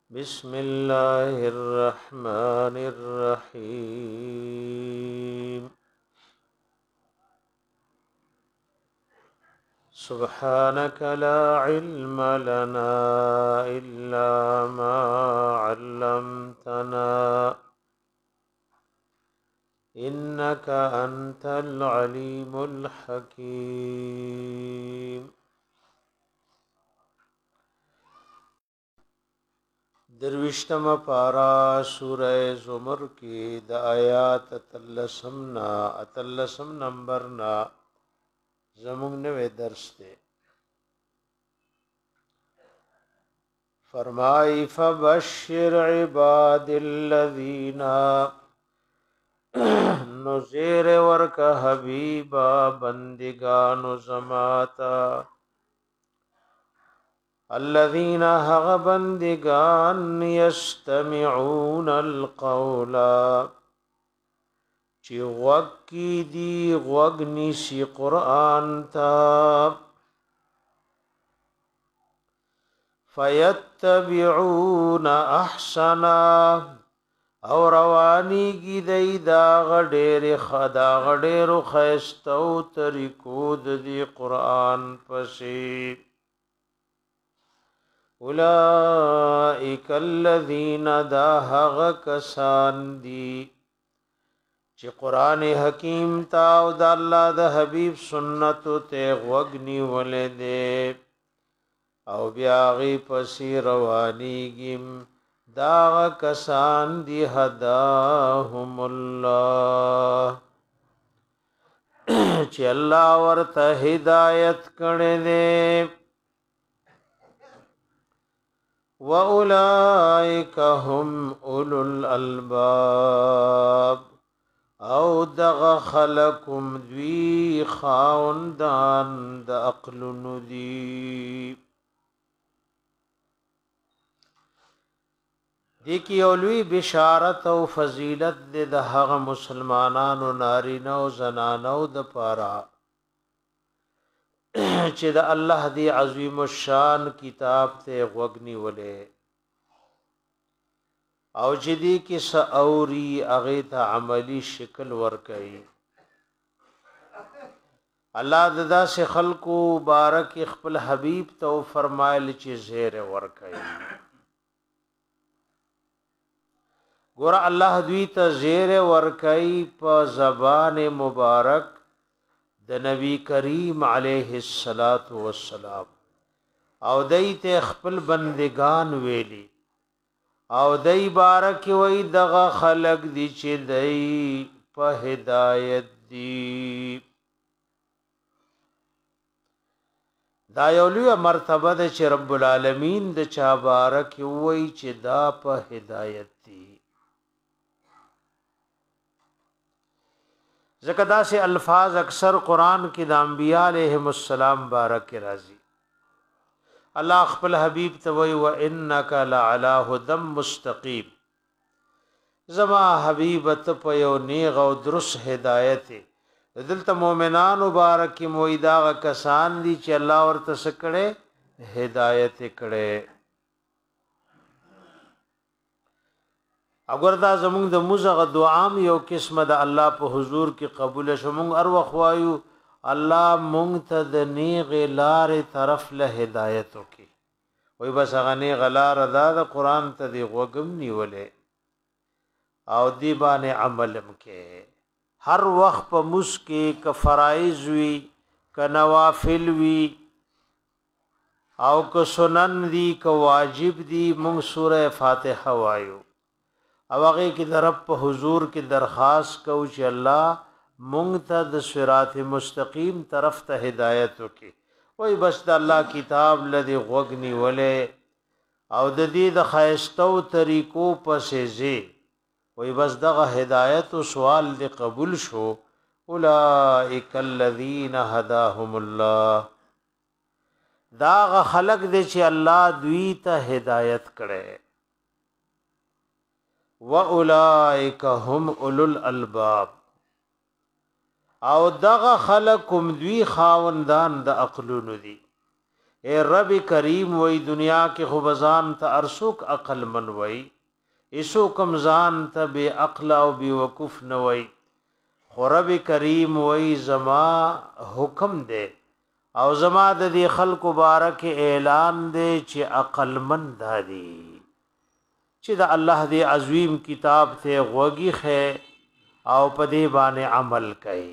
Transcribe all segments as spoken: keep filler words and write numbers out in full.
بسم الله الرحمن الرحيم سبحانك لا علم لنا إلا ما علمتنا إنك أنت العليم الحكيم درویشتم پارا سورہ زمر کی د آیات اتلسمنا اتلسم نمبرنا زمون نوے درس دے فرمائی فبشر عباد الذین نزیر ورک حبیبا بندگان زماتا الذين هغ بندگان يستمعون القول چی غوگ کی دی غوگ نیسی قرآن تا فیتبعون احسنا او روانی کی دی دا غدیر خدا غدیر خیستو ترکود دی قرآن پسی اولئک الذین دا هغ کسان دی چی قرآن حکیم تا او دا اللہ دا حبیب سنتو تے غوگنی ولدے او بیاغی پسی روانی گیم دا غ کسان دی هداهم اللہ چی اللہ ورطا ہدایت کردے وَأُولَئِكَ هُمْ أُولُو الْأَلْبَابِ او دغ خلقم دوی خاوندان د عقل ندی دیکی اولوی بشارت او فضیلت د هغه مسلمانانو نارینه او زنانو د پارا چې د الله دی عظیم الشان کتاب ته غوګنی ولې او چې دی کې ساوري هغه ته عملی شکل ورکړي الله ددا سے خلقو بارک خپل حبیب تو فرمایل چې زیر ورکړي ګور الله دوی ته زیر ورکړي په زبان مبارک د نبی کریم علیه الصلاۃ والسلام او دایته خپل بندگان ویلی او دای بارک وی دغه خلق دی چې دای په هدایت دی دا یو لوی مرتبه ده چې رب العالمین د چا بارک وی چې دا په هدایت دی زکدا سے الفاظ اکثر قرآن کی د انبیاء علیہم السلام بارک راضی الله خپل حبیب ته وی و انک لعلی هدى مستقیم زما حبیب ته په یو نیغ او درس هدایت دلته مؤمنان مبارک مویدا کسان دي چې الله ورته سکړي هدایت کړي اگر دا زمونږ د موزغه دعام یو قسمه د الله په حضور کې قبول شومږ ار وخوایو الله مونږ ته د نیغ لار طرف له هدایت وکي وای بس غنی غلار ادا د قران ته دی غوګم نیولې او دی باندې عملم کې هر وخت په مسکه ک فرایض وی ک نوافل وی او ک سنن دی ک واجب دی مونږ سوره فاتحه وایو او هغه کې د رب په حضور کې درخواست کو چې الله مونږ ته د صراط مستقیم طرف ته هدایت وکي وای بس د الله کتاب لدی غوګنی ولې او د دې د خایستو طریقو پسې زی وای بس دغه هدایت او سوال دی قبول شو اولئک الذین هداهم الله دا خلق دې چې الله دوی ته هدایت کړي واولائک هم اولو الالباب او دغه خلقم دوی خاوندان د عقلونو دي اے رب کریم وی دنیا کې خبزان ته ارسوک عقل من وی ایسو کمزان ته بے عقل او بے وقوف نه وی خو رب کریم وی زما حکم دے او زما د دې خلق مبارک اعلان دے چې عقل من دادی چې د الله دې عظیم کتاب ته غوږی خې او په دې باندې عمل کوي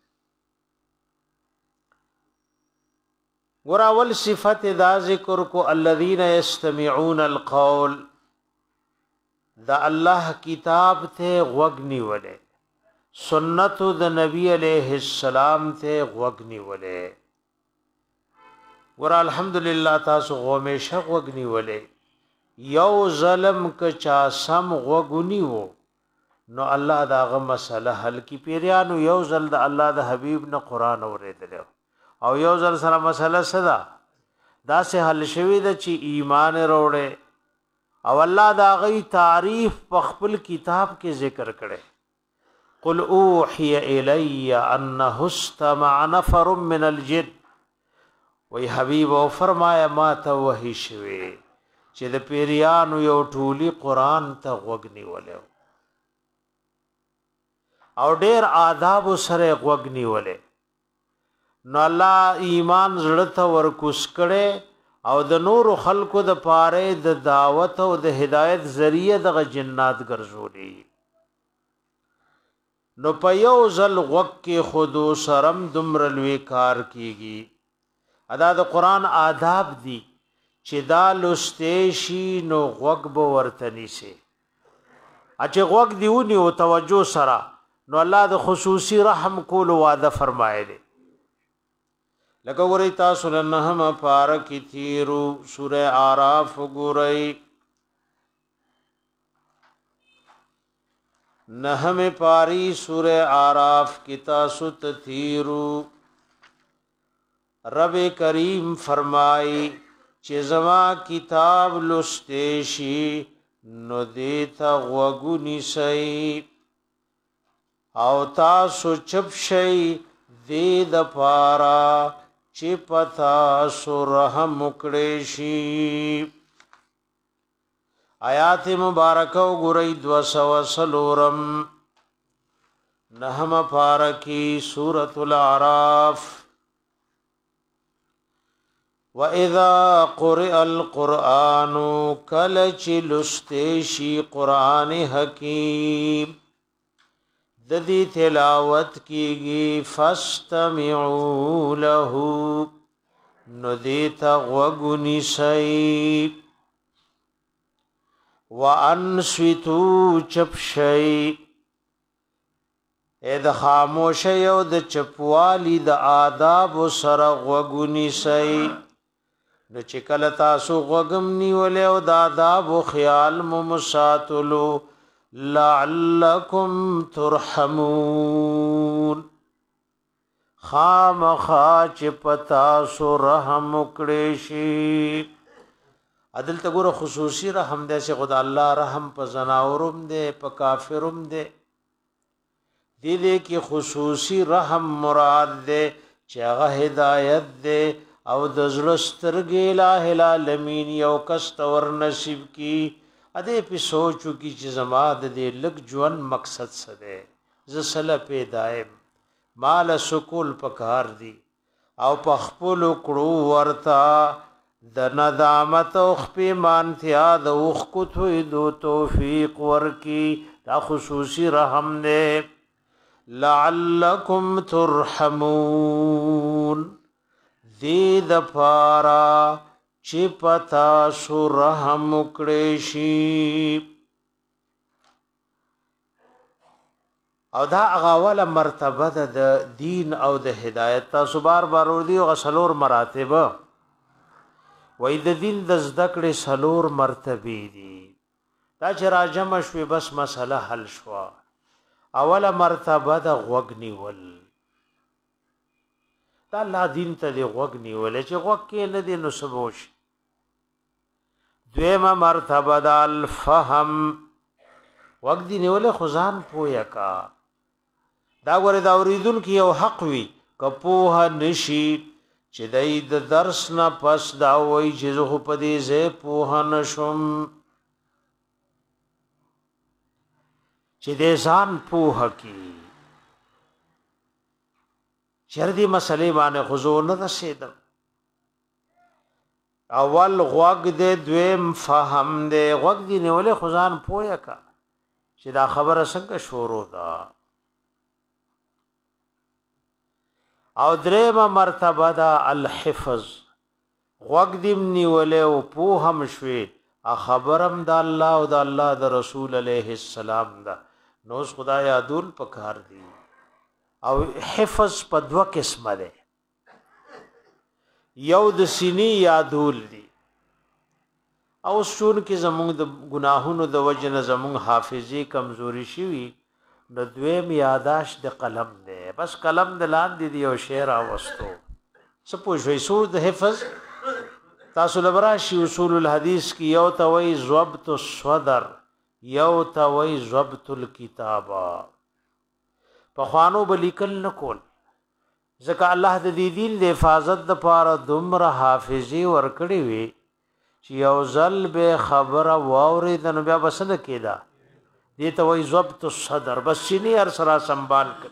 وراول صفت دا ذکر کو الذين يستمعون القول دا الله کتاب ته غوږنی وله سنت د نبی علیہ السلام ته غوږنی وله ور الحمدلله تاسو همیشه غوږنی وله یو ظلم ک چا سم غوږنی وو نو الله داغه مسله حل کی پیرانو یو ځل د الله د حبیب نه قران اوریدل او یو ځل سره مسله صدا دا سه حل شوی د چې ایمان وروړي او الله دا غي تعریف په خپل کتاب کې ذکر کړي قل اوحي الي انه استمع نفر من الجن وی حبیب او فرمایا ما ته وحی شوی چې د پیریانو یو ټولي قران ته غوږنی ولې او ډېر آداب سره غوږنی ولې نو الله ایمان زړه ته ورکوس کړي او د نور خلقو د پاره د دعوت او د هدایت ذریعہ د جنات ګرځولي نو په یو ځل وق کې خودو سرم دمر لوي کار کیږي ادا د قران آداب دي چې دا لستېشي نو وق به ورتني سي اچ وق دیونی او توجه سره نو الله د خصوصي رحم کول وعده فرمایلی لکه ګورئ تاسو نه هم پارک تیرو سوره আরাف ګورئ نه هم پاری سوره আরাف کی تاسو تیرو رب کریم فرمای چې زما کتاب لستېشي نو دیتا غوګونی سي او تاسو چپ شي دې د پارا چې پتا سورهم مکړې شي آیات مبارکه وګورئ دو سو سلورم نهم پارکی سورۃ الاعراف واذا قرئ القرآن کلچ لستیشی قرآن حکیم د دې تلاوت کیږي فاستمعوا له نو دې ته غوږونی شئ وانصتوا چپ شئ اې د خاموشۍ او د چپوالي د آداب سره غوږونی شئ نو چې کله تاسو غوږم نیولې او د آداب او خیال مو مساتلو لعلکم ترحمون خامخا چې پتا سو رحم کړي شي عدل ته ګوره خصوصي رحم دې چې خدای الله رحم په زناورم دې په کافرم دې دې دې کې خصوصي رحم مراد دې چې هغه هدایت دې او د زړه سترګې الٰه العالمین یو کس تور نصیب کی اده په سوچو کی چې زما د دې لګ ژوند مقصد څه دی ز سله پیدایم مال سکول پکار دی او په خپل کړو ورتا د ندامت او خپېمانتیا د اوخ کوتوي دو توفیق ورکی دا خصوصي رحم نه لعلکم ترحمون دې د پارا چې پتا سو رحم کړي شي او دا اغاوله مرتبه د دین او د هدایت تاسو بار بار ور دي غسلور مراتب وای د دین د ذکر سلور مرتبه دي دا چې راجم شوي بس مسله حل شو اوله مرتبه د غوګنی ول دا الله دین ته دی غوګنی ول چې غوګ کې نه دی نو سبوش دویمه مرتبه د الفهم وقت دی نیول خزان پویا کا دا غره دا اوریدون کی یو حق وی کپوه نشي چې دای د درس نه پس دا وای چې زه په دې زه پوه نشم چې دې ځان پوه کی چر دې مسلې باندې خضوع نه رسیدم اول غوږ دې دویم فهم دې غوږ دې نیولې خزان پوهه کا چې دا خبره څنګه شروع ده او درېمه مرتبه دا الحفظ غوږ دې نیولې او پوهم شوي خبرم د الله او د الله د رسول عليه السلام دا نو خدای یادول پکار دی او حفظ په دوه قسمه ده یو د سینې یادول دي او شون کې زموږ د ګناهونو د وجنه زموږ حافظي کمزوري شي نو دویم یاداش د قلم ده بس قلم د لاندې دی او شعر اوستو سپوږی سور د حفظ تاسو لبراشي اصول الحديث کې یو توي ضبط الصدر یو توي ضبط الكتابه په خوانو بلیکل نکول ځکه الله د دې دین د حفاظت د پاره دومره حافظي ورکړي وي چې یو ځل به خبره واوري د نو بیا بسنه کېدا دې ته وایي ضبط الصدر بس سینې هر سره سنبال کړ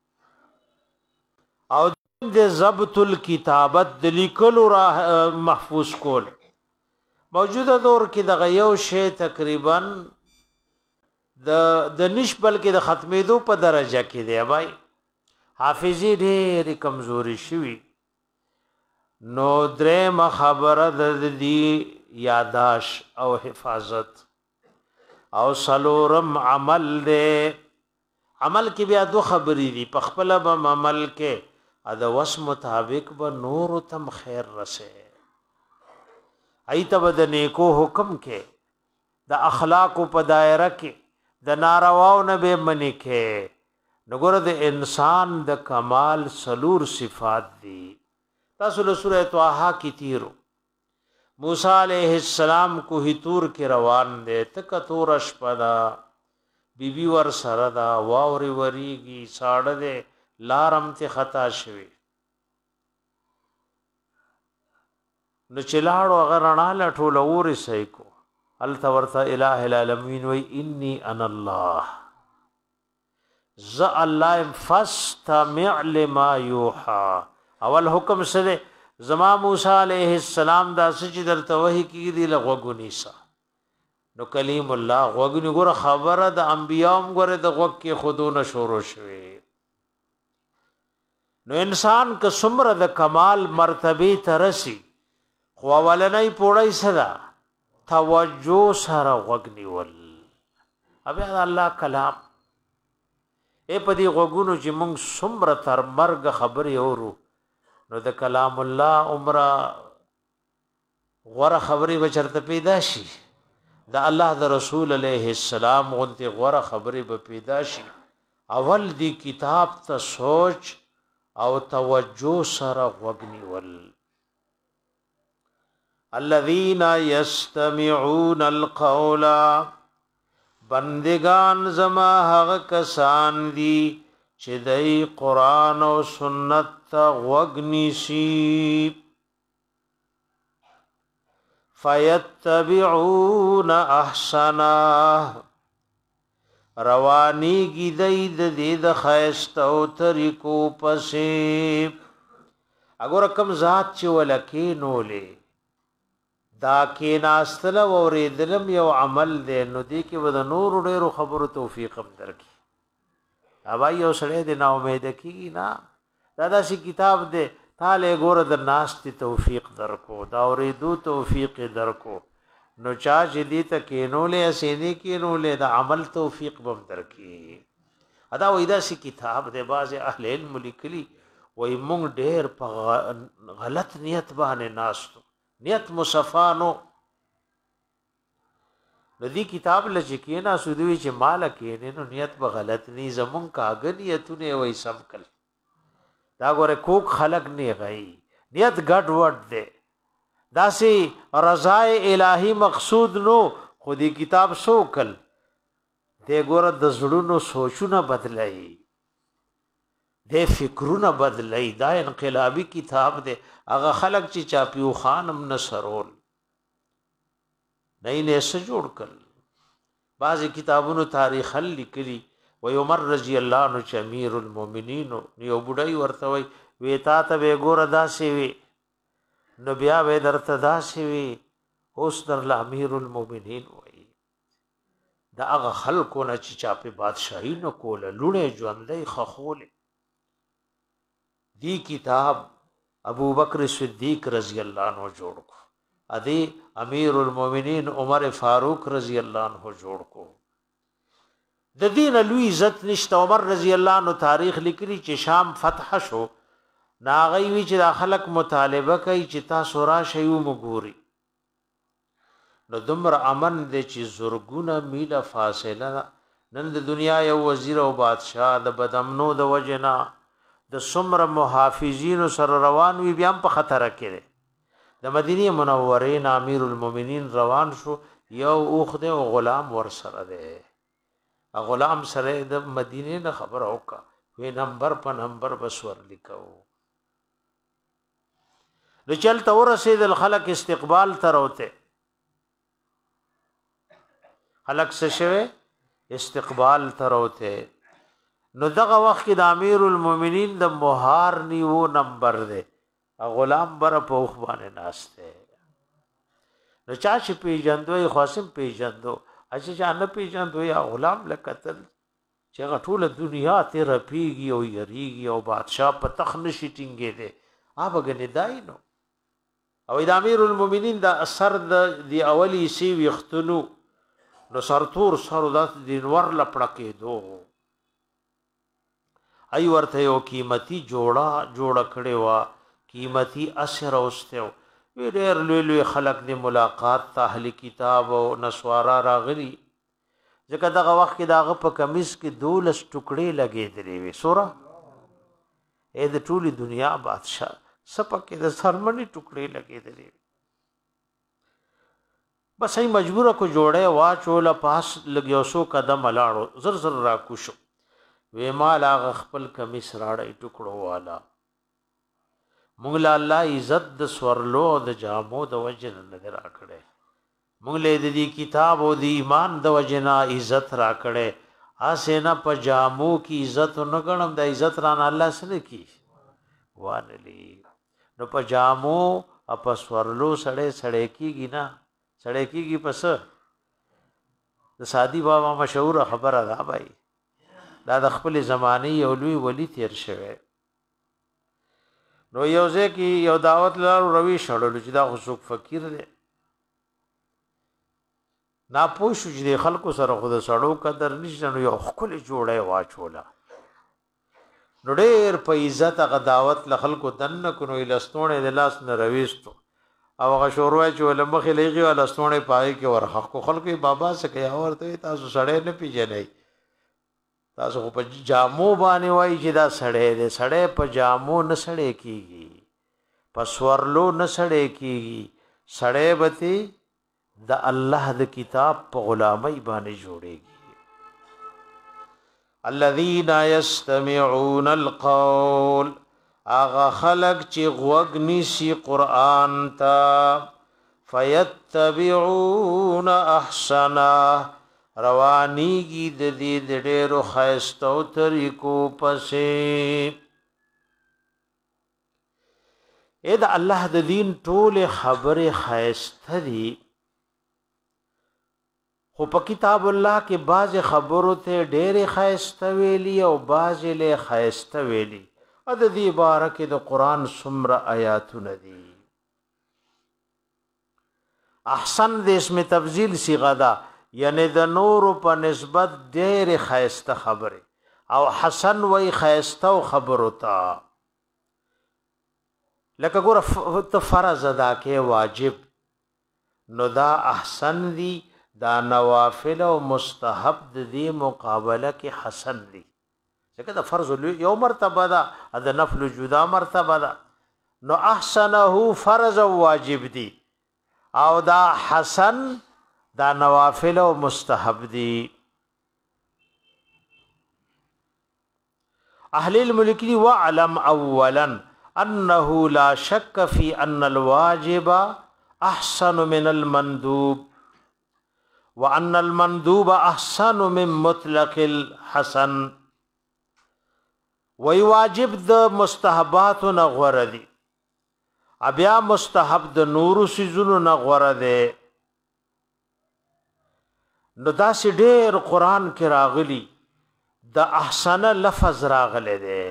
او د ضبط الکتابت د لیکلو را محفوظ کول موجوده دور کې د غيو شی تقریبا د د نشبل کې د ختمېدو په درجه کې دی بھائی حافظي ډېر کمزوري شوی نو درېم خبره د دې یاداش او حفاظت او سلورم عمل دې عمل کې بیا دو خبرې دي په خپل به عمل کې ادا وس مطابق به نور تم خیر رسه ایت بد نیکو حکم کې د اخلاق په دایره کې د نارواو نه به منی کې نګور د انسان د کمال سلور صفات دي تاسو له سوره طه کې تیرو موسی علیہ السلام کو هتور کې روان دي تک تور شپدا بیبي ور سره دا واوري وریږي ساړه دي لارم ته خطا شوی نو چلاړو غرنا لټول اوري سې کو ال تورتا الہ العالمین وی انی انا الله ز الله فاستمع لما یوحى اول حکم سره زما موسی علیہ السلام دا سچ درته وਹੀ کی دی لغوګونی سا نو کلیم الله غوګونی ګره خبره د انبیام ګره د غوګ کې خودونه شروع شوه نو انسان که څومره د کمال مرتبه ترسي خو ولنۍ پوړی صدا توجه سره غوګنی ول ابي الله کلام اے پدی غوګونو چې موږ څومره تر مرګ خبرې اورو نو د کلام الله عمره غوړه خبرې بچرته پیدا شي د الله د رسول علیه السلام غونته غوړه خبرې به پیدا شي اول دی کتاب ته سوچ او توجه سره غوګنی ول الذين يستمعون القول بندگان زما هغه کسان دي چې دای قران او سنت ته غوګنی شي فیتبعون احسنا رواني گیدای د دې د خیست او طریقو پسې اگر کم ذات چې ولکې نولې دا کې ناستل او ریدلم یو عمل دی نو دی کې ود نور ډېر خبرو توفیق هم درکې اوبای یو سړی د نا امید کیږي نا دا داسې کتاب دی تاله ګور د ناس ته توفیق درکو دا اوریدو توفیق درکو نو چا چې دې ته کینولې اسینې کینولې د عمل توفیق بم درکې ادا وېدا سي کتاب د باز اهل علم لیکلي وې مونږ ډېر په غلط نیت باندې ناستو نیت مصفانو ردی کتاب لچکینا سودوی چې مال کېنه نو نیت به غلط ني زمون کاغ نیتونه وې سم کل دا ګوره کوک خلق نه غي نیت ګډ وډ دے داسي رضا الہی مقصود نو خودی کتاب سو کل دے ګوره د زړونو سوچونه بدلای د فکرونه بدلی دا انقلابی کتاب دی هغه خلق چې چاپیو خانم نصرول نه نه څه جوړ کړ بعضی کتابونو تاریخ لیکلي و عمر رضی الله عنه چې امیر المؤمنین یو بډای ورته وی وی تا ته به ګور داسې وی نو بیا به درته داسې وی اوس در امیر المؤمنین وی دا هغه خلکو نه چې چا په بادشاہي نه کوله لونه ژوندۍ خخول دی کتاب ابو بکر صدیق رضی الله عنه جوړ کو ادي امیر المؤمنین عمر فاروق رضی الله عنه جوړ کو د دین لوی عزت نشته عمر رضی الله عنه تاریخ لیکلی چې شام فتح شو ناغي وی چې د خلق مطالبه کوي چې تاسو را شیو مګوري نو دمر امن دې چې زورګونه میله فاصله نن د دنیا یو وزیر او بادشاہ د بدامنو د وجنا د سمر محافظین سره روان وی بیا په خطر کې د مدینه منوره امیر المؤمنین روان شو یو اوخده او غلام ور سره ده غلام سره د مدینه نه خبر اوکا وی نمبر په نمبر بسور لیکو نو چلته ورسید الخلق استقبال تروته خلق څه شوه استقبال تروته نو دغه وخت کې د امیر المؤمنین د مهار نیو نمبر ده غلام بر په خو باندې ناشته نو چا چې پیجندوی خاصم پیجندو اچھا چې ان پیجندو یا غلام لکتل چې غټوله دنیا ته رپیږي او یریږي او بادشاہ په تخ نشي ټینګې ده اوبه غنیدای نو او د امیر المؤمنین د اثر د دی اولی سی وختلو نو سرتور سر د دینور لپړکې دو ای ورته یو قیمتي جوړه جوړه کړي وا قیمتي اثر اوسته وی ډېر لوی لوی خلق دی ملاقات ته اهل کتاب او نسوارا راغلي ځکه دغه وخت کې داغه په کمیس کې دولس ټوکړې لګېدلې وي سوره اې د ټولي دنیا بادشاہ سپکه د سرمنی ټوکړې لګېدلې بس ای مجبور کو جوړه واچول پاس لګیو سو قدم لاړو زر زر را کوشو وې مال هغه خپل کمیس راړې ټوکړو والا مونږ له الله عزت د سورلو د جامو د وجه نظر راکړي مونږ له دې کتاب او د ایمان د وجنا عزت راکړي اسنه په جامو کی عزت نه غنم د عزت رانه الله سره کی وانلی نو په جامو اپ سورلو سړې سړې کیږي نه سړې کیږي پس د سادی بابا مشهور خبره ده بھائی دا د خپل زمانه یو لوی ولی تیر شوه نو یو ځکه یو دعوت لارو روي شړل چې دا خصوص فقیر دی نا پوښ چې د خلکو سره خود سړو قدر نشته نو یو خپل جوړه واچولا نو ډېر په عزت غ دعوت ل خلکو دن کو نو لستونه د لاس نه رويستو او هغه شوروي چې ولمخې لېږي ول لستونه پای کې ورخ کو خلکو بابا سکه اورته تاسو سړې نه پیژنئ تاسو په جامو باندې وای چې دا سړې دې سړې په جامو نه سړې کیږي په سورلو نه سړې کیږي سړې بتی د الله د کتاب په غلامۍ باندې جوړيږي الذين يستمعون القول اغه خلق چې غوږ نشي قران ته فيتبعون احسنا روانیږي د دې د ډېرو خاصو طریقو پسې اې د الله د دین ټول خبره خاصه دي خو په کتاب الله کې بعض خبرو ته ډېرې خاصه ویلي او بعض له خاصه ویلي ا د دې بارکه د قران څومره آیاتونه دي احسن د اسم تفضیل صيغه ده یعنی د نور په نسبت ډېر خیسته خبره او حسن وای خیسته او خبر وتا لکه ګور ته فرض ادا کې واجب نو دا احسن دی دا نوافل او مستحب دی مقابله کې حسن دی ځکه دا فرض یو مرتبه ده دا نفل جدا مرتبه ده نو احسنه فرض او واجب دی او دا حسن دا نوافل او مستحب دي اهل الملک دی وعلم اولا انه لا شک فی ان الواجب احسن من المندوب وان المندوب احسن من مطلق الحسن. وی واجب د مستحبات نغور دی ابیا مستحب د نور سيزونو نغور دی. نو دا سی ډیر قران کې راغلی د احسن لفظ راغلی دی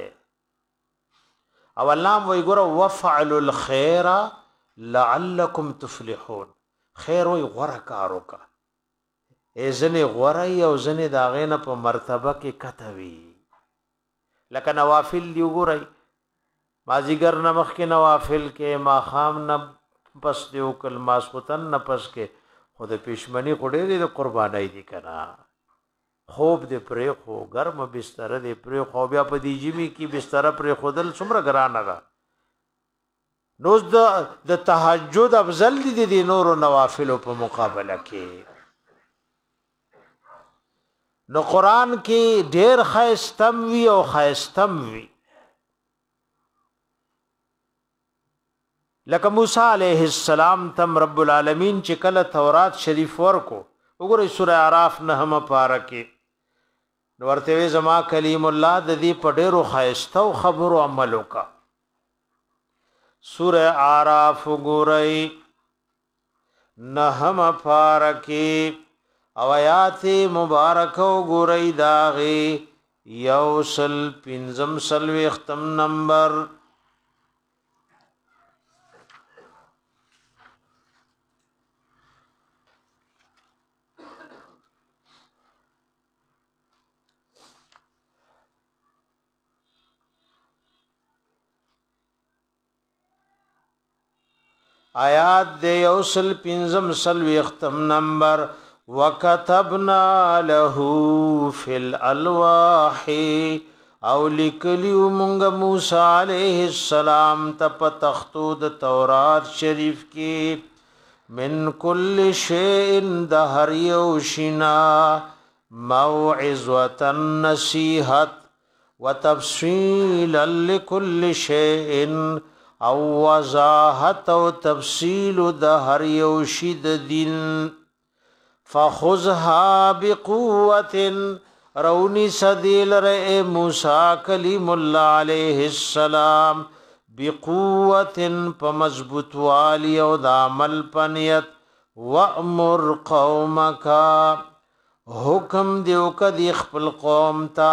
او الله وی ګور وفعلوا الخير لعلكم تفلحون. خیر وی غره کارو کا ازنه غره او زنه دا غینه په مرتبه کې کتوي لکه نوافل دی ګورای مازیګر نمخ کې نوافل کې ما خام نه پس دیو کل ماسختن نه پس کې خود پښمنی خډې د قربانای دي کنا خوب دې پرې خو ګرم بستر دې پرې خو بیا په دې جمی کې بستر پرې خودل څومره ګران ده. نو د د تهجد افضل دي د نور نوافل په مقابله کې. نو قران کې ډېر خیستم وی او خیستم وی لکه موسی علیہ السلام تم رب العالمین چې کله تورات شریف ورکو وګورئ سورہ اعراف نهم پاره کې نو ورته زما کلیم الله د دې په ډېرو خیستو خبرو عمل وکا. سورہ اعراف وګورئ نهم پاره کې او آیات مبارک وګورئ داغه یوسل پنځم سلوي ختم نمبر آیات دے یوسل پنزم سلوی اختم نمبر وَكَتَبْنَا لَهُ فِي الْأَلْوَاحِ او لکلیو منگ موسیٰ علیہ السلام تپ تختود تورات شریف کی من کل شیئن دہر یوشنا موعظوة نصیحت وتفصیلا لکل شیئن او وضاحت او تفصیل د هر یو شی د دین فخذها بقوه رونی سدیل رئ موسی کلیم الله علیہ السلام بقوه پمضبوط والی او د عمل پنیت وامر قومک حکم دیو کدی خپل قوم تا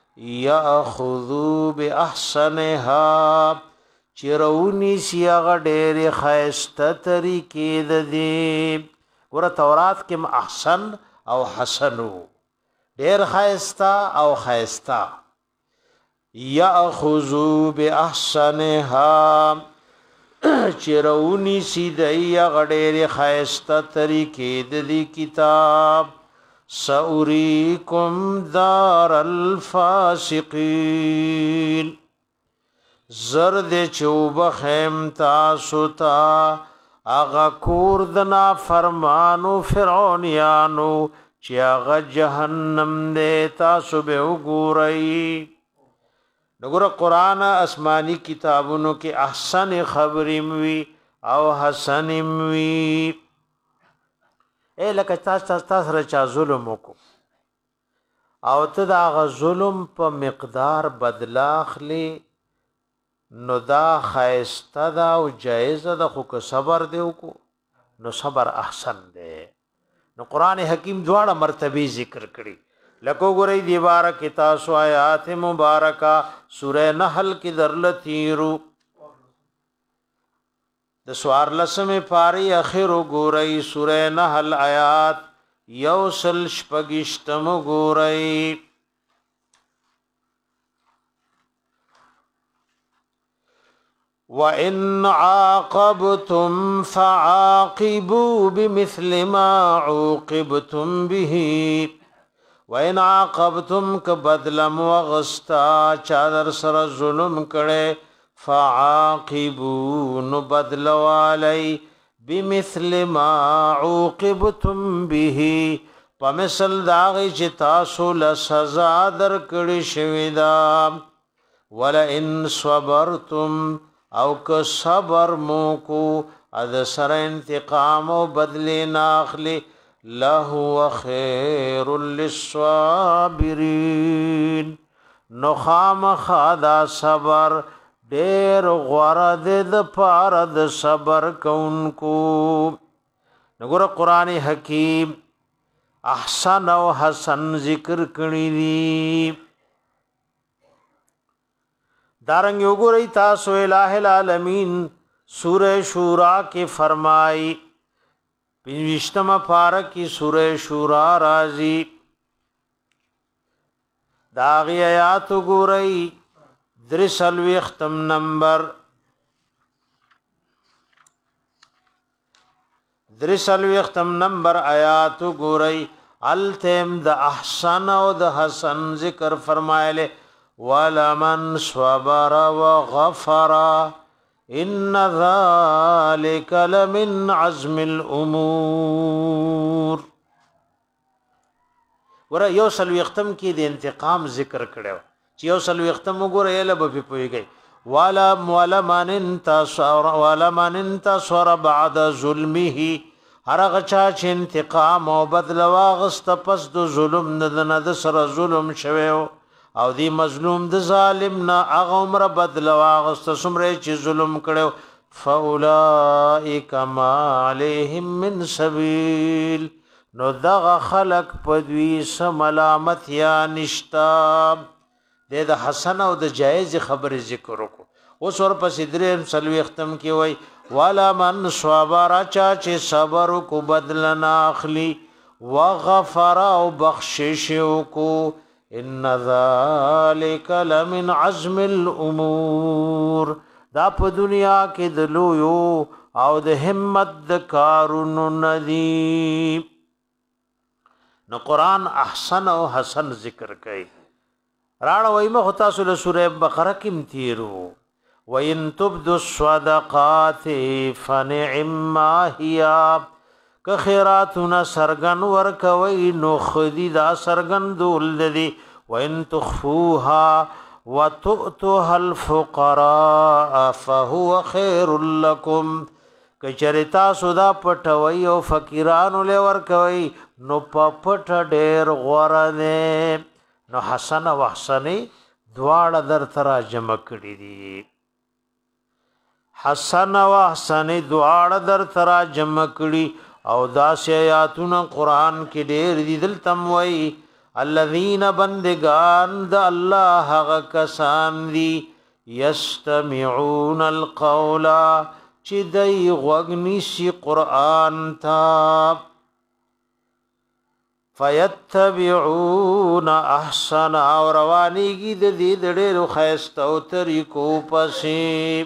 یاخذو باحسنها چیرونی سیاغ ډېر خیسته طریقې د دې ګوره تورات کې احسن او حسنو ډېر خیسته او خیسته یاخذو باحسنها چیرونی سیاغ ډېر خیسته طریقې د دې کتاب سأریکم دار الفاسقین زرد چوب خیم تاسو تا اغا کور دنا فرمانو فرعونیانو چی اغا جہنم دے تاسو بے اگورئی. نگور قرآن اسمانی کتابونو کی احسن خبریم وی او حسنیم وی. اے لکه تاس تاس تاس رچا ظلمو کو او تا دا اغا ظلم پا مقدار بدلاخلی نو دا خیسته دا او جایزه دا خو که صبر دیو کو نو صبر احسن دے. نو قرآن حکیم دواړه مرتبه ذکر کړي لکو ګورئ دی بارک تاسو آیات مبارکه سورہ نحل کی درلتیرو د سوار لسمه پاری اخر ګورئ سورہ نحل آیات یوسل شپږشتم ګورئ وَإِنْ عَاقَبْتُمْ فَعَاقِبُوا بِمِثْلِ مَا عُوقِبْتُمْ بِهِ وَإِنْ عَاقَبْتُمْ كَبَدْلَمْ وَغَسْتَا چادر سر ظلم کڑے فَعَاقِبُوا نُبَدْلَ وَعَلَيْ بِمِثْلِ مَا عُوقِبْتُمْ بِهِ پمثل داغی چی تاسو لسزا در کڑی شویدام ولئن صبرتم او که صبر مو کو اد سر انتقام او بدلی ناخلی لهو خیر للصابرین نو خامخا صبر ډیر غوړه د پاره د صبر کوونکو. نګوره قران حکیم احسن او حسن ذکر کړی دي. دارنګ وګورئ تاسو الٰه العالمین سورہ شورا کې فرمای پنځشتمه پارہ کې سورہ شورا راځي داغی آیات وګورئ درسلوی ختم نمبر درسلوی ختم نمبر آیات وګورئ التم د احسن او د حسن ذکر فرمایله ولمن صبر وغفر ان ذلك لمن عزم الامور. ور یو سلوی ختم کې د انتقام ذکر کړو چې یو سلوی ختم وګورئ له به پويږي ولا ولمن انتصر ولمن انتصر بعد ظلمه هرغه چا چې انتقام او بدل واغست پس د ظلم نه د سره ظلم شوه او دی مظلوم د ظالم نه هغه عمر بدل واغست سمره چې ظلم کړو فاولائک ما علیهم من سبیل نو دغه خلق پدوی سملامت یا نشتا. د حسن او د جایز خبر ذکر وکړو. اوس ورپسې دریم سلوي ختم کی وای والا من صبر چا چې صبر کو بدل نه اخلي وغفر او بخشش کو ان ذالک لمن عزم الامور. دا په دنیا کې د لویو او د همت د کارونو ندی. نو قران احسن او حسن ذکر کوي. راړه وایمه هتا سوره سوره بقره کې تیرو وَإِن تُبْدُوا الصَّدَقَاتِ فَنِعِمَّا هِيَ که خیراتونه سرګن ورکوي نو خدي دا سرګن دول دي. وَإِن تُخْفُوهَا وَتُؤْتُوهَا الْفُقَرَاءَ فَهُوَ خَيْرٌ لَكُمْ که چرتا سودا پټوي او فقيرانو له ورکوي نو پپټ ډېر غوړه ده. نو حسن او حسنی دواړه در تراجم کړی دي. حسن او حسنی دواړه در تراجم کړی او داسې آیاتونه قران کې ډېر دي. دلته وای الذين بندگان د الله هغه کسان دي یستمعون القول چې دای غوږنی شي قران ته فیتبعون احسن او روانیږي د دې ډېرو خیسته او طریقو پسې.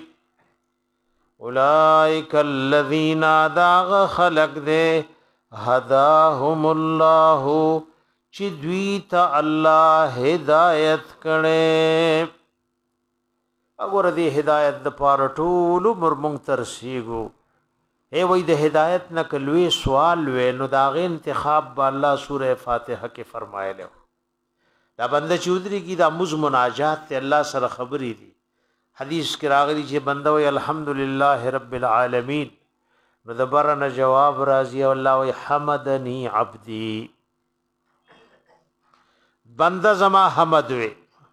اولئک الذین داغ خلق دے هداهم الله چې دوی ته الله هدایت کړي. وګوره دې هدایت د پاره ټول عمر مونږ ترسیګو اے وای د هدایت نه کلوي سوال وې نو داغه انتخاب با الله سوره فاتحه کې فرمایله. دا بنده چودري کی دا مز مناجات ته الله سره خبري دي. حدیث کې راغلي چې بنده وای الحمدلله رب العالمین نو دبرنه جواب راځي او الله وای حمدنی عبدی بنده زما حمد وې.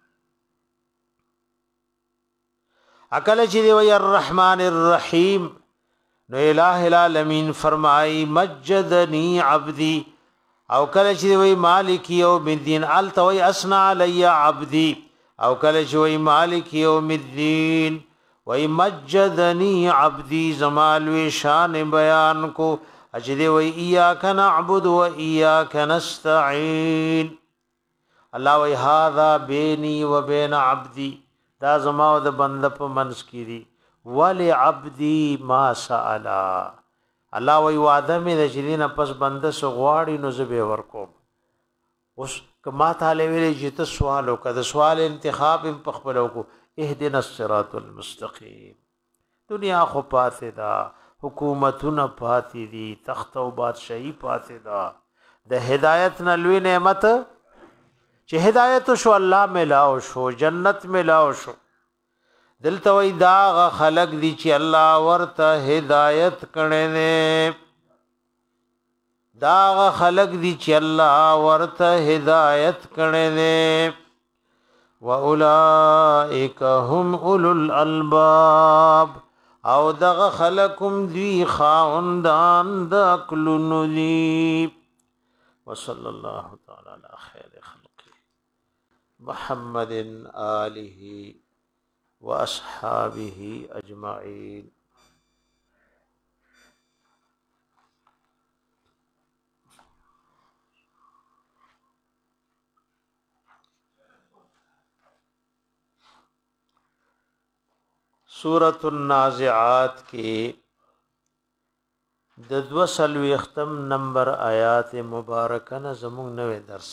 اکل چې دی وای الرحمن الرحیم نو الہ العالمین فرمائی مجدنی عبدی او کله چې وی مالک یوم الدین التوی اسنا علی عبدی او کله چې وی مالک یوم الدین وی مجدنی عبدی زمال وی شان بیان کو اجدی وی ایاک نعبد و ایاک نستعین. الله وی هذا بینی و بین عبدی دا زما او د بنده په منځ کې دی. ولی عبدی ما سالا الله وی وعده مې د شیدینه پس بنده سو غواړي نو زبې ورکوم. اوس کما تعالی ویلې چې ته سوال وکړه د سوال انتخاب په خپل وکړو اهدنا الصراط المستقیم. دنیا خو پاتې دا حکومتونه پاتې دي تخت او بادشاہي پاتې دا د هدایت نه لوی نعمت چې هدایت شو الله ملاو شو جنت ملاو شو دلته وای دا خلق دي چې الله ورته هدایت کړي نه دا خلق دي چې الله ورته هدایت کړي نه واولائک هم اولو الالباب او دغه خلقم دی خاوندان د عقل نلی وصلی الله تعالی علی خیر خلقه محمد آله واصحابه اجمعین. سورۃ النازعات کی د دو سلوی ختم نمبر آیات مبارکه زمون نوې درس.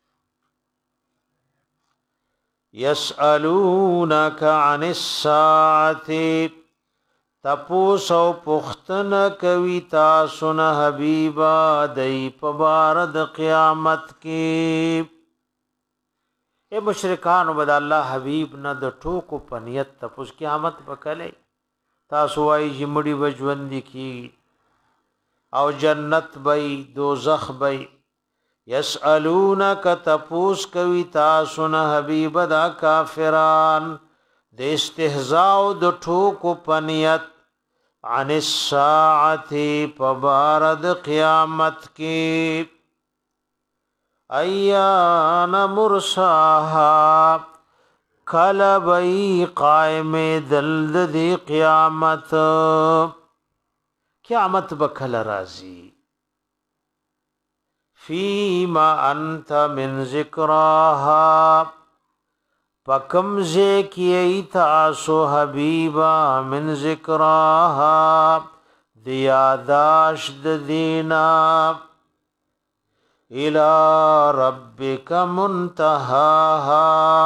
یسألونک عن الساعة تپوسو پختن کوي تاسو نه حبیبا دای په بار د قیامت کې. اے مشرکان وبد الله حبیب نه د ټوکو پنیت تپوس قیامت وکړي تاسو وايي جمړي وجوند کی او جنت بای دوزخ بای. یسالونک تپوس کوي تاسو نه حبیب دا کافران د استهزاء د ټوکو پنیت عن الساعه پبارد قیامت کی ایان مرساها کلبئی قائم دلد دی قیامت قیامت بکل رازی فیما انت من ذکراها پکم زی کی تاسو حبیبا من ذکراها دیاداشد دینا الى ربک منتهاها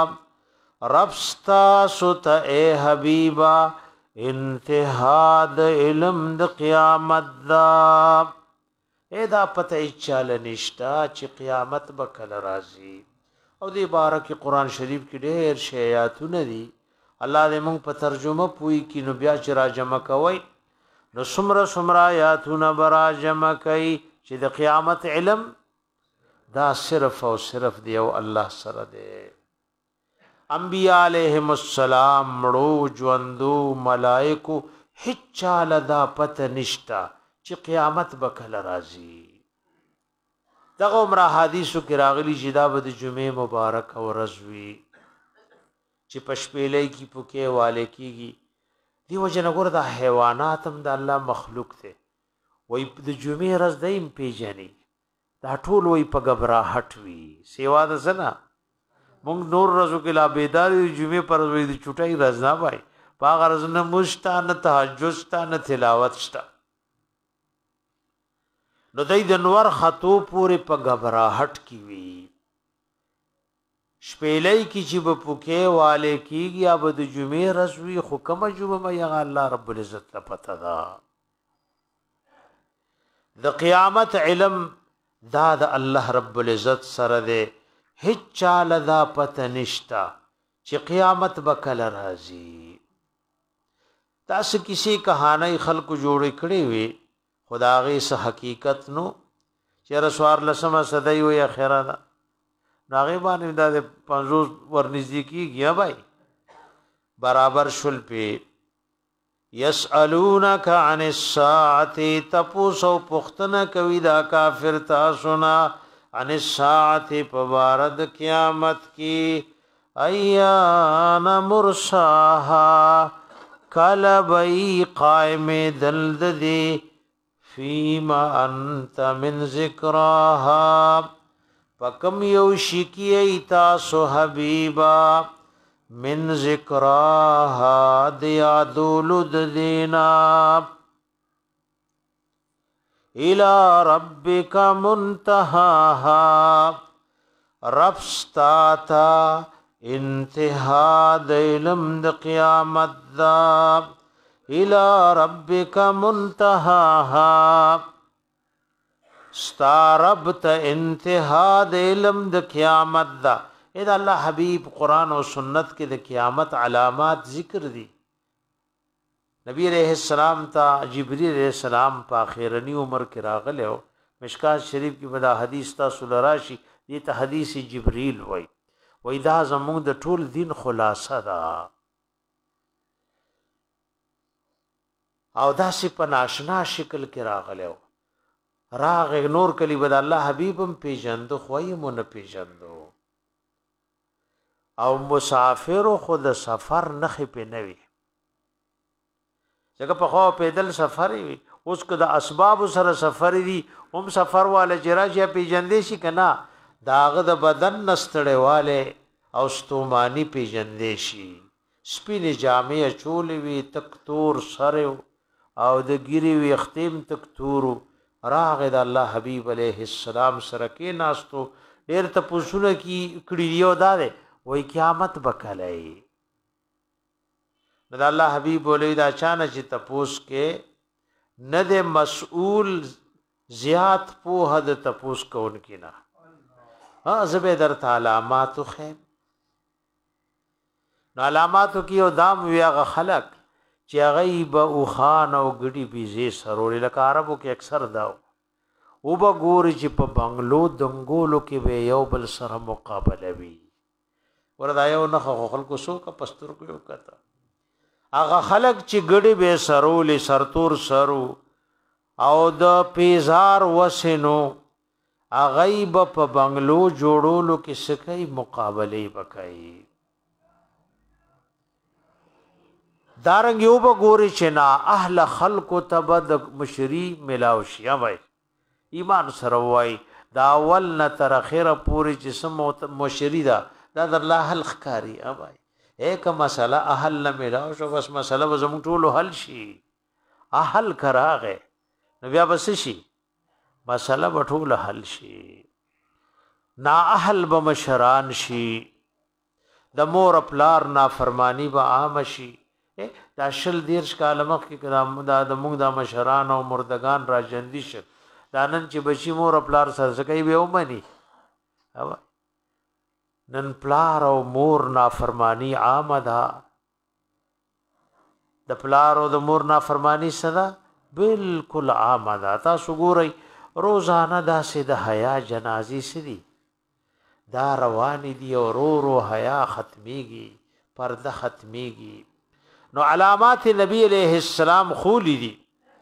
ربستا ست اے حبیبا انتہا د علم د قیامت دا اے دا پتہ چال نشتا چې قیامت بکل رازی او دی بارک قرآن شریف کی ډیر شیاتونه دي الله دې مونږ په ترجمه پوي کی نو بیا چې را جمع کوي نو سمره سمره آیاتونه برا جمع کوي چې د قیامت علم دا صرف او صرف دی او الله سره دی. انبیاء علیہم السلام مړو ژوندو ملائکو هیڅ چاله دا پته نشتا چې قیامت بکل راځي. دغه عمر حدیثو کې راغلی چې دا به د جمعې مبارک او رضوی چې پشپېلې کی پوکې والے کیږي دی وجه نګور دا حیوانات هم د الله مخلوق ته وای د جمعې رز دیم پیژني دا ټول وای په غبرهټ وی سیوا د زنا مونږ نور رزو کې لا بیداری جمعې پر وې د چټای رز نه وای پاغ رز نه مستان تهجد ستان تلاوت شتا نو دای د نور خطو پورې په غبرهټ کی وی شپېلې کی چې په پوکې والے کیږي اب د جمعې رزوی حکم جمعه یا الله رب العزت ته پته دا د قیامت علم دا د الله رب العزت سره ده هیڅ چاله دا پته نشتا چې قیامت بکل راځي. تاسو کسی کہانی خلق جوړ کړي وي خدای سه حقیقت نو چې رسوار لسمه صدای وي اخره دا ناغه باندې دا پنځوس ورنږدې کیږي بھائی برابر شل په یسالونک عن الساعه تپوسو پختنه کوي دا کافر تاسو نه عن الساعه پوارد قیامت کی ایان مرساها کلبئی قائم دلد دی فیما انت من ذکراها پکم یو شکی تاسو حبیبا من ذکراها دیا دولد دینا الى ربک منتهاها ربستاتا انتہا د علم د قیامت دا الى ربک منتهاها ستا رب ته انتہا د علم د قیامت دا اې دا الله حبیب قرآن او سنت کې د قیامت علامات ذکر دي. نبی علیہ السلام ته جبرئیل علیہ السلام په اخیرنی عمر کې راغلی او مشکات شریف کې بدا حدیث تاسو لراشي دې ته حدیث جبرئیل وای وای دا زموږ د ټول دین خلاصه ده او دا سی په ناشنا شکل کې راغلی راغ نور کلی بد الله حبیبم پیژندو خوې مون پیژندو او مسافر خود سفر نخې په نوي ځکه په خو پیدل سفر وي اوس که د اسباب سره سفر دي هم سفر والا جراجه پیژندې شي کنه داغه د بدن نستړېواله او ستومانی پیژندې شي سپینې جامې چولې وي تکتور سره او د ګيري وي ختم تکتور راغ د الله حبيب عليه السلام سره کې ناستو ډېر ته پوښتنه کی کړي یو داده وای قیامت بکلای د الله حبیب ولید اچانه چې تپوس کې نه د مسئول زیات په حد تپوس کون کینا ها زبې در علامات خو نو علامات کیو دام ویغه خلق چې غیب او خان او غړي بيزي سرول لکه عربو کې اکثر داو او به ګوري چې په بنگلو دنګولو کې به یو بل سره مقابله وي وردا یو نه خلکو سو کا پستر کو یو کتا هغه خلق چې ګړي به سرول سرتور سرو او د پیزار وسنو غیب په بنگلو جوړولو کې سکه مقابله وکړي دارنګ یو به ګوري چې نا اهل خلق تبد مشری ملاوشي وای ایمان سره وای دا اول نه تر اخره پوری چې سم مشری دا دا در الله حل خکاری اوای ایک مسئله احل نه ملاو شو بس مسئله به زموږ ټولو حل شي احل کراغه نو بیا بس شي مسئله به ټولو حل شي نا احل به مشران شي د مور پلار نافرمانی به عام شي دا شل دیرش کالمخ کې کلام دا د موږ د مشران او مردگان را جندي شه دا نن چې بشي مور پلار سره سکه به ومني او نن پلار او مور نافرمانی عامه د پلار او د مور نافرمانی صدا بالکل عامه تاسو ګورئ روزانه داسې د حیا جنازي سدي دا روان دي او رو رو حیا ختميږي پرده ختميږي نو علامات نبی علیہ السلام خولی دي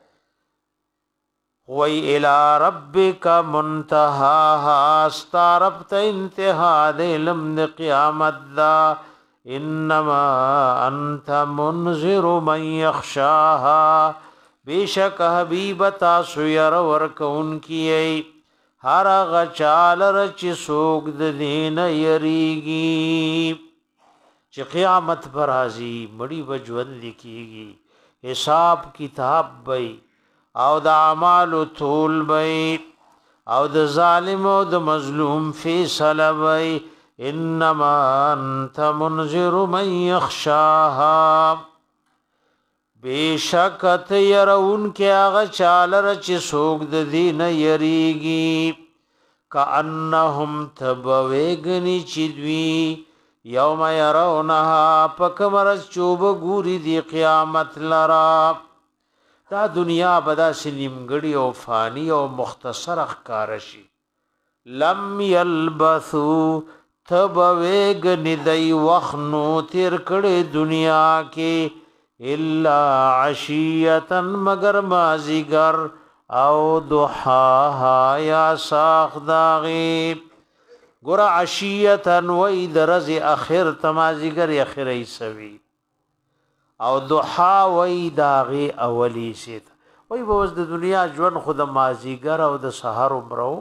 وی الى ربک منتهاها استربت انتها د علم د قیامت دا انما انت منذر من يخشاها بیشک حبیب تاسو ير ورکون کیي هر غچال رچ سوق د دین یریږي چې قیامت پر راځي مړی بجوند لیکيږي حساب کتاب وي او د اعمال طول بی او د ظالم او د مظلوم فیصله بی انما انت منذر من یخشاها بیشکت یرون کې هغه چاله چې څوک د دین یریږي کأنهم تبویگنی چې دوی یوم یرونها پکمرز چوب ګوري دی قیامت لرا دا دنیا بدا سنیمګړی او فانی او مختصر اخکار شي لم یلبثو تبویگ ندی وخنو تیر کړي دنیا کې الا عشیتا مگر مازیګر او ضحاها یا ساخ داغي ګور عشیتا وای درز اخر تمازیګر اخرای سوي او ضحا وای داغي اولی سیت وای بوز د دنیا ژوند خود مازیګر او د سحر عمرو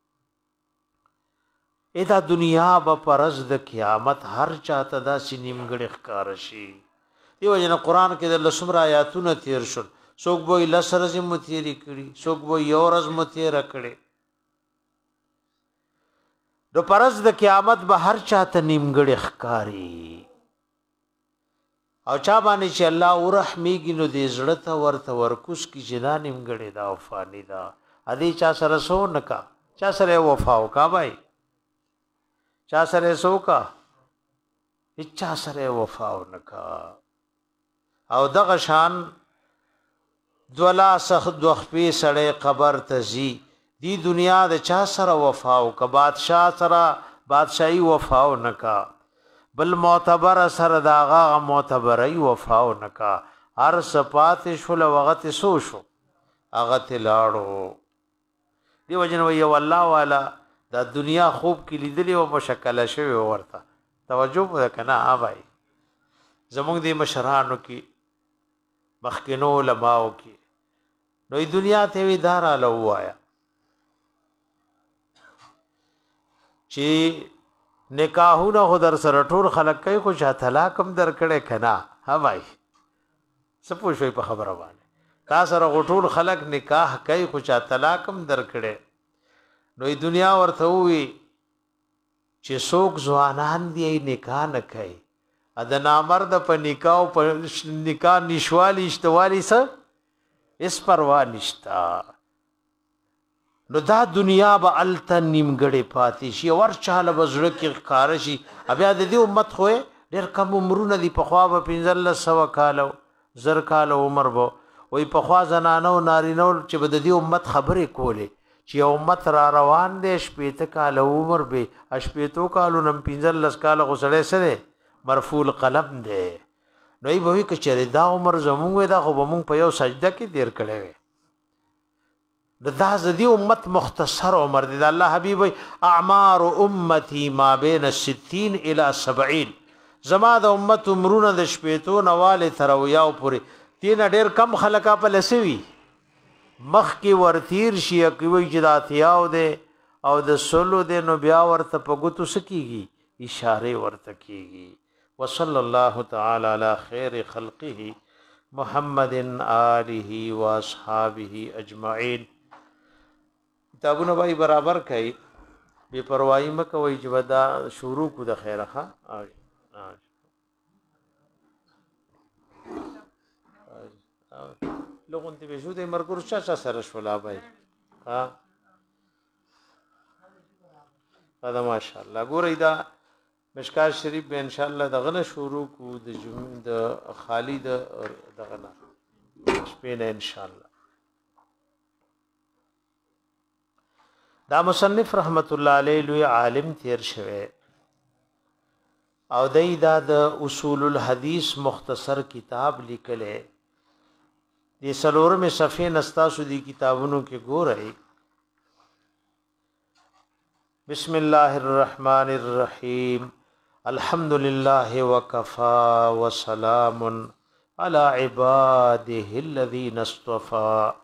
ادا دنیا به پرز د قیامت هر چاته دا سینیمګړي ښکار شي دیو جن قران کې د لسمر آیاتونه تیر شول څوک به لسرز متیری کړي څوک به یورز متیر کړي د پرز د قیامت به هر چاته نیمګړي ښکاری او چا باندې چې الله ورحمیږي نو دې زړه ته ورته ورکوس کی جنا نیمګړي دا او فانی دا ادي چا سره سو نکا چا سره وفاو کا بھائی چا سره سوکا اچا سره وفا ونکا او دغه شان دولا سخ دوخپی سړی قبر تزي دی دنیا د چا سره وفا او ک بادشاہ سره بادشاہي وفا ونکا بل معتبر سره داغه معتبري وفا ونکا هر صفات شول وغت سو شو هغه تلاړو دی وجن وی والله والا د دنیا خوب کې لیدلی او مشکل شوی ورته توجه وکنا ها بھائی زموږ د مشرانو کې مخکینو علماء کې نو دنیا ته وی دار اله وایا چې نکاحونه خو در سره ټول خلک کوي خو شاته طلاق هم در کړي کنا ها بھائی سپو شوي په خبره باندې تا سره غټول خلق نکاح کوي خو چا طلاق هم درکړي نو دنیا ورته وي چې څوک ځوانان دی نکاح نه کوي ا د نامرد په نکاح په نکاح نشوالي اشتوالي سره اس پروا نشتا نو دا دنیا به الته نیمګړې پاتې شي ور چاله بزړه کې ښکار شي بیا د دې امت خو ډېر کم عمرونه دي په خوا به پنځل سو کالو زر کال عمر بو وای په خوا زنانو نارینو چې بد دي امت خبرې کولې چې امت را روان دي شپېته کال عمر به شپېتو کالو نم پنځل لس کال غسړې سره مرفوع قلم دی نو ای به کې چره دا عمر زموږ دا خو مونږ په یو سجده کې دیر کړي وي د دا زدي امت مختصر عمر دی الله حبيب اعمار امتي ما بين الستين الى سبعين زما د امت عمرونه د شپېتو نواله ترویاو پوری تین ډېر کم خلقا په لسوي مخ کې ورتیر شي کوي جداتیاو دے او د سولو دے نو بیا ورته پګوتو سکیږي اشاره ورته کیږي وصلی الله تعالی علی خیر خلقه محمد آله و اصحابہ اجمعین کتابونه وای برابر کای بے پروايي مکوې چې ودا شروع کو د خیرخه لوګون ته بشو د مرګور چا چا سره شولا بھائی ها دا ماشاءالله ګورې دا مشکات شریف به ان شاء الله دغه شروع کو د جمعې د خالد دغه نه شپې نه ان شاء الله دا مصنف رحمت الله علیه لوی عالم تیر شوه او دای دا د اصول الحدیث مختصر کتاب لیکله دې سلور میں صفحه نستا سو دی کتابونو کې ګورئ بسم الله الرحمن الرحیم الحمد لله وكفى وسلام على عباده الذين اصطفى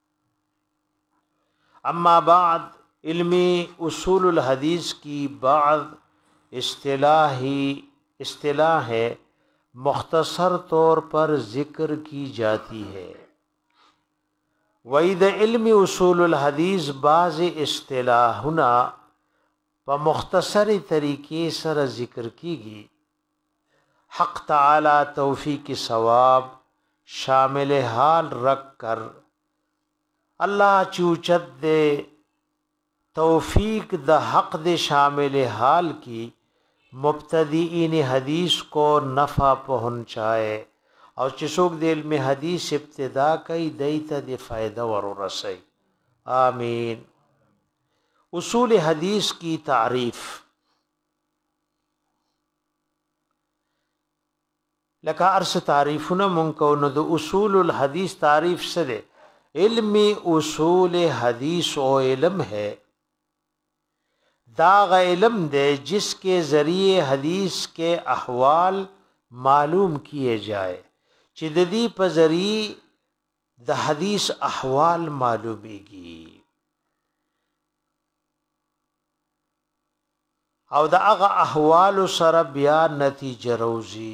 اما بعد علمی اصول الحدیث کی بعض اصطلاحی اصطلاح ہے مختصر طور پر ذکر کی جاتی ہے وید علمی اصول الحدیث بعض اصطلاحنا په مختصر طریقې سره ذکر کیږي حق تعالی توفیق ثواب شامل حال رکھ کر اللہ چوچت دے توفیق د حق دے شامل حال کی مبتدئین حدیث کو نفع پہنچائے اور چسوک دے علم حدیث ابتدا کئی دیتا دے فائدہ ورسائی آمین اصول حدیث کی تعریف لکه ارس تعریفنا منکو د اصول الحدیث تعریف سره علمی اصول حدیث او علم ہے داغ علم دے جس کے ذریعے حدیث کے احوال معلوم کیے جائے چددی په ذریعے د حدیث احوال معلومیږي او د هغه احوال سره بیا نتیجه روزي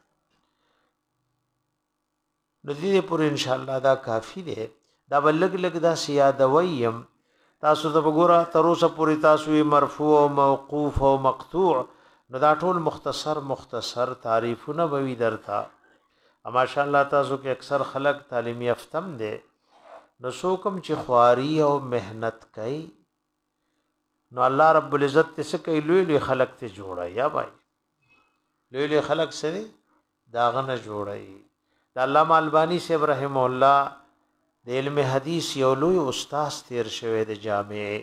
نو دې پر ان شاء الله دا کافی دی دا بلګ لګ دا سیاده ویم تاسو ته وګوره تر اوسه پوری تاسو مرفوع او موقوف او مقطوع نو دا ټول مختصر مختصر تعریفونه به وی درتا ماشاء الله تاسو کې اکثر خلق تعلیم یافتم دي نو څوکم چې خواري او مهنت کوي نو الله رب العزت څه کوي لوی لوی خلق ته جوړه یا بھائی لوی لوی خلق سره داغه نه جوړي د علامه البانی صاحب رحم الله د علم حدیث یو لوی استاد تیر شوی د جامع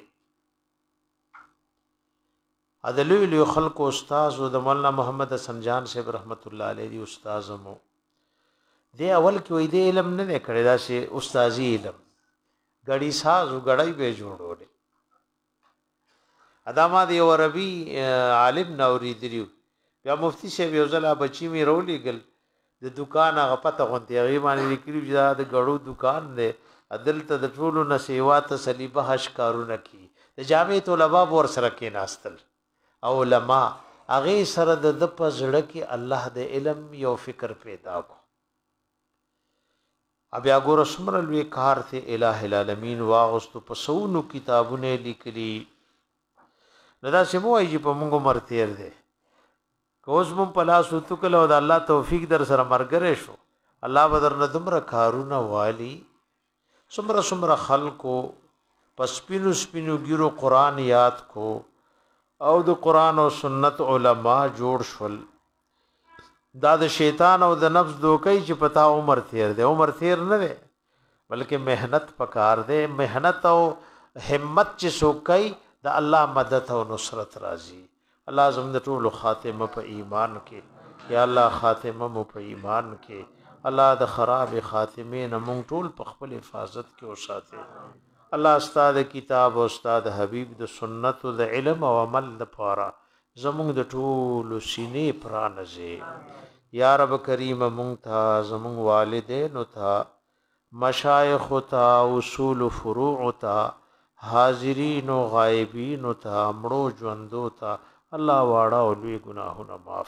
ا د لوی لوی خلق استاد او د مولانا محمد حسن جان صاحب رحمت الله علیه دی استاد مو دی اول کې وې د علم نه کړی دا شی استادی علم غړی ساز او غړای به جوړول ادمه دی عربي عالم نوري دریو بیا مفتی صاحب یو ځلا بچی می رولېګل د دکان هغه پته غونتی هغه باندې لیکلي چې د غړو دکان دی عدل ته د ټولو نسیوا تسلیبه هش کارونه کی د جامع طلبه ور سره کې ناستل او علماء هغه سره د پزړه کې الله د علم یو فکر پیدا کو بیا ګور سمر لوی کار ته الٰه العالمین واغستو پسونو کتابونه لیکلي ندا سمو ایږي په مونږ مرتیر دی کوز مون پلاس وتو کله او د الله توفیق در سره مرګره شو الله بدر نه دمر کارونه والی سمره سمره خلقو پسپینو سپینو ګیرو قران یاد کو او د قران او سنت علما جوړ شول دا د شیطان او د نفس دوکې چې پتا عمر تیر دی عمر تیر نه دی بلکې مهنت پکار دی مهنت او همت چې سوکای د الله مدد او نصرت راځي الله زم د ټولو خاتمه په ایمان کې یا الله خاتمه مو په ایمان کې الله د خراب خاتمه نه مونږ ټول په خپل حفاظت کې وساته الله استاد کتاب او استاد حبیب د سنت او د علم او عمل لپاره زمونږ د ټولو سینې پرانځي یا رب کریم مونږ ته زمونږ والدین او ته مشایخ او ته اصول فروع ته حاضرین او غایبین او ته امړو ژوندو ته الله واړه او لوی ګناهونه معاف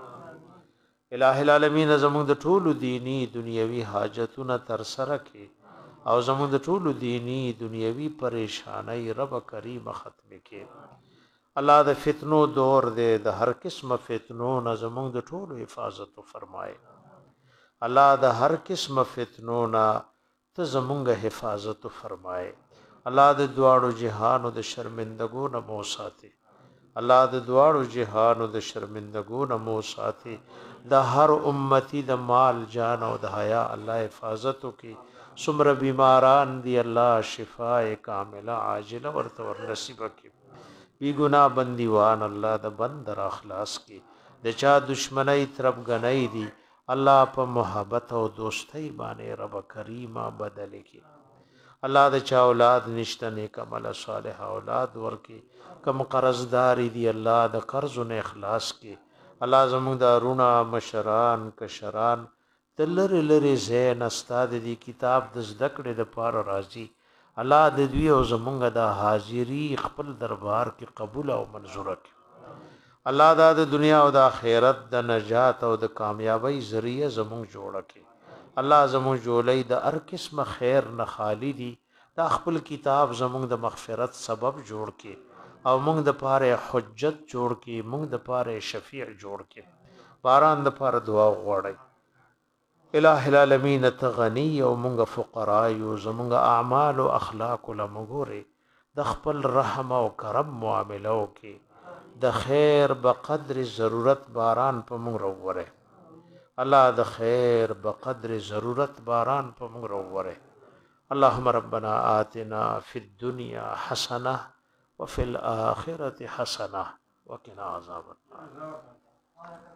کړي الٰه العالمین زموږ د ټولو دینی دنیوي حاجتونه تر سره کړي او زموږ د ټولو دینی دنیوي پریشانای رب کریم ختم کړي الله د فتنو دور دی د هر قسمه فتنو نه زموږ د ټولو حفاظت فرمای الله د هر قسمه فتنو نه ته زموږ حفاظت فرمای الله د دواړو جهانو د شرمندګو نه مو ساتي الله د دواړو جهانو د شرمندګو نه مو ساتي د هر امتی د مال جان او د حیا الله حفاظت وکي سمر بیماران دی الله شفاء کامله عاجله ورته ور نصیب کړي بی ګناه بندیوان الله د بندر اخلاص کړي د چا دشمنی طرف غنۍ دي الله په محبت او دوستۍ باندې رب کریمه بدل کړي الله د چا اولاد نشته نیک عمل صالح اولاد ورکي کم قرضدار دی الله د قرض نه اخلاص کی الله زموږ د رونا مشران کشران تلر لری زین استاد دی کتاب د زدکړې د پار راضی الله د دوی او زموږ د حاضری خپل دربار کې قبول او منظور کړي الله د دنیا او د آخرت د نجات او د کامیابی ذریعہ زموږ جوړ کړي الله زموږ جوړې د هر قسم خیر نه خالی دي د خپل کتاب زموږ د مغفرت سبب جوړ کړي او موږ د پاره حجت جوړ کړي موږ د پاره شفیع جوړ کړي باران د پاره دعا غواړي الٰه العالمین تغنی او موږ فقرا یو زموږ اعمال او اخلاق لمغوري د خپل رحم او کرم معاملو کې د خیر بقدر ضرورت باران په موږ وروره الله د خیر بقدر ضرورت باران په موږ وروره اللهم ربنا آتنا فی الدنيا حسنه وفي الآخرة حسنة وقنا عذاب النار